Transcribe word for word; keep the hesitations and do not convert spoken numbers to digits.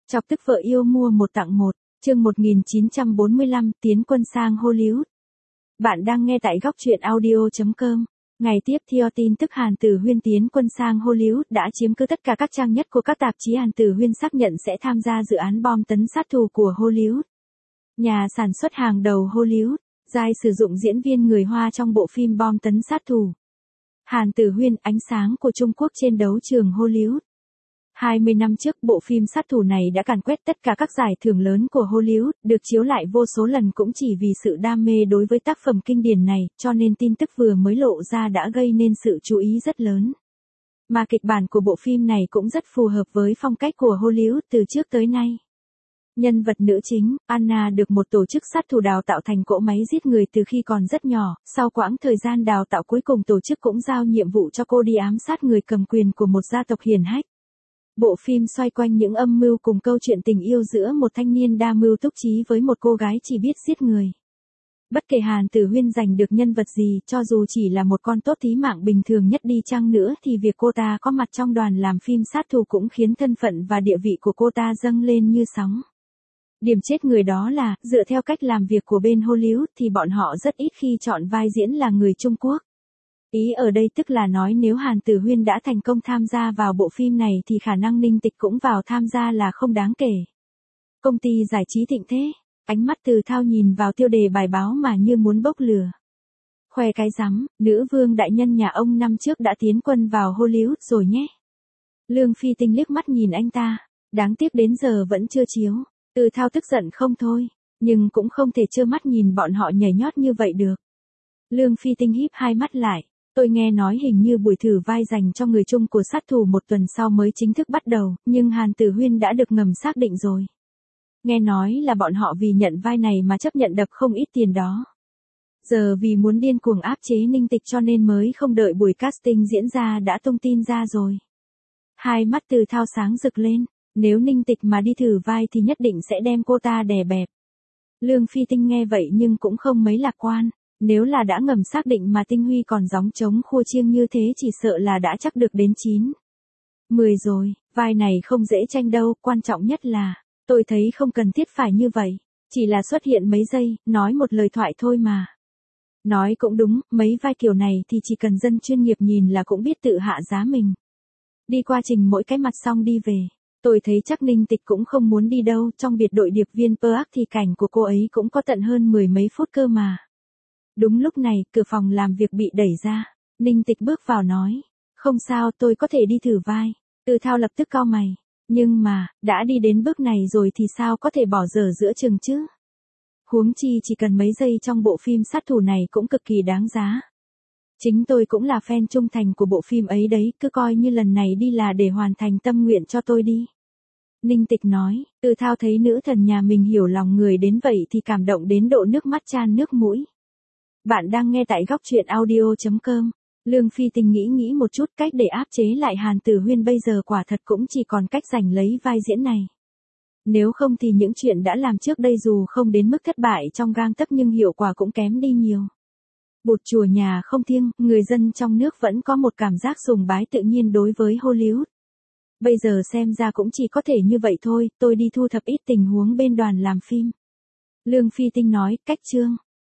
Chọc tức vợ yêu mua một tặng một, chương một nghìn chín trăm bốn mươi lăm tiến quân sang Hollywood. Bạn đang nghe tại góc truyện audio chấm com. Ngày tiếp theo tin tức Hàn Tử Huyên tiến quân sang Hollywood đã chiếm cứ tất cả các trang nhất của các tạp chí. Hàn Tử Huyên xác nhận sẽ tham gia dự án bom tấn sát thủ của Hollywood. Nhà sản xuất hàng đầu Hollywood, Giai sử dụng diễn viên người Hoa trong bộ phim bom tấn sát thủ. Hàn Tử Huyên, ánh sáng của Trung Quốc trên đấu trường Hollywood. hai mươi năm trước, bộ phim sát thủ này đã càn quét tất cả các giải thưởng lớn của Hollywood, được chiếu lại vô số lần cũng chỉ vì sự đam mê đối với tác phẩm kinh điển này, cho nên tin tức vừa mới lộ ra đã gây nên sự chú ý rất lớn. Mà kịch bản của bộ phim này cũng rất phù hợp với phong cách của Hollywood từ trước tới nay. Nhân vật nữ chính, Anna được một tổ chức sát thủ đào tạo thành cỗ máy giết người từ khi còn rất nhỏ, sau quãng thời gian đào tạo cuối cùng tổ chức cũng giao nhiệm vụ cho cô đi ám sát người cầm quyền của một gia tộc hiển hách. Bộ phim xoay quanh những âm mưu cùng câu chuyện tình yêu giữa một thanh niên đa mưu túc trí với một cô gái chỉ biết giết người. Bất kể Hàn Tử Huyên giành được nhân vật gì, cho dù chỉ là một con tốt tí mạng bình thường nhất đi chăng nữa thì việc cô ta có mặt trong đoàn làm phim sát thủ cũng khiến thân phận và địa vị của cô ta dâng lên như sóng. Điểm chết người đó là, dựa theo cách làm việc của bên Hollywood thì bọn họ rất ít khi chọn vai diễn là người Trung Quốc. Ý ở đây tức là nói nếu Hàn Tử Huyên đã thành công tham gia vào bộ phim này thì khả năng Ninh Tịch cũng vào tham gia là không đáng kể. Công ty giải trí thịnh thế, ánh mắt Từ Thao nhìn vào tiêu đề bài báo mà như muốn bốc lửa. Khoe cái rắm, nữ vương đại nhân nhà ông năm trước đã tiến quân vào Hollywood rồi nhé. Lương Phi Tinh liếc mắt nhìn anh ta, đáng tiếc đến giờ vẫn chưa chiếu. Từ Thao tức giận không thôi, nhưng cũng không thể trơ mắt nhìn bọn họ nhảy nhót như vậy được. Lương Phi Tinh híp hai mắt lại. Tôi nghe nói hình như buổi thử vai dành cho người Trung của sát thủ một tuần sau mới chính thức bắt đầu, nhưng Hàn Tử Huyên đã được ngầm xác định rồi. Nghe nói là bọn họ vì nhận vai này mà chấp nhận đập không ít tiền đó. Giờ vì muốn điên cuồng áp chế Ninh Tịch cho nên mới không đợi buổi casting diễn ra đã tung tin ra rồi. Hai mắt Từ Thao sáng rực lên, nếu Ninh Tịch mà đi thử vai thì nhất định sẽ đem cô ta đè bẹp. Lương Phi Tinh nghe vậy nhưng cũng không mấy lạc quan. Nếu là đã ngầm xác định mà Tinh Huy còn gióng trống khua chiêng như thế chỉ sợ là đã chắc được đến chín, mười rồi, vai này không dễ tranh đâu, quan trọng nhất là, tôi thấy không cần thiết phải như vậy, chỉ là xuất hiện mấy giây, nói một lời thoại thôi mà. Nói cũng đúng, mấy vai kiểu này thì chỉ cần dân chuyên nghiệp nhìn là cũng biết tự hạ giá mình. Đi qua trình mỗi cái mặt xong đi về, tôi thấy chắc Ninh Tịch cũng không muốn đi đâu, trong biệt đội điệp viên Pearl thì cảnh của cô ấy cũng có tận hơn mười mấy phút cơ mà. Đúng lúc này, cửa phòng làm việc bị đẩy ra. Ninh Tịch bước vào nói. Không sao, tôi có thể đi thử vai. Từ Thao lập tức cau mày. Nhưng mà, đã đi đến bước này rồi thì sao có thể bỏ dở giữa chừng chứ? Huống chi chỉ cần mấy giây trong bộ phim sát thủ này cũng cực kỳ đáng giá. Chính tôi cũng là fan trung thành của bộ phim ấy đấy, cứ coi như lần này đi là để hoàn thành tâm nguyện cho tôi đi. Ninh Tịch nói, Từ Thao thấy nữ thần nhà mình hiểu lòng người đến vậy thì cảm động đến độ nước mắt chan nước mũi. Bạn đang nghe tại góc truyện audio chấm com. Lương Phi Tinh nghĩ nghĩ một chút, cách để áp chế lại Hàn Tử Huyên bây giờ quả thật cũng chỉ còn cách giành lấy vai diễn này. Nếu không thì những chuyện đã làm trước đây dù không đến mức thất bại trong gang tấc nhưng hiệu quả cũng kém đi nhiều. Bụt chùa nhà không thiêng, người dân trong nước vẫn có một cảm giác sùng bái tự nhiên đối với Hollywood. Bây giờ xem ra cũng chỉ có thể như vậy thôi, tôi đi thu thập ít tình huống bên đoàn làm phim. Lương Phi Tinh nói, cách chương.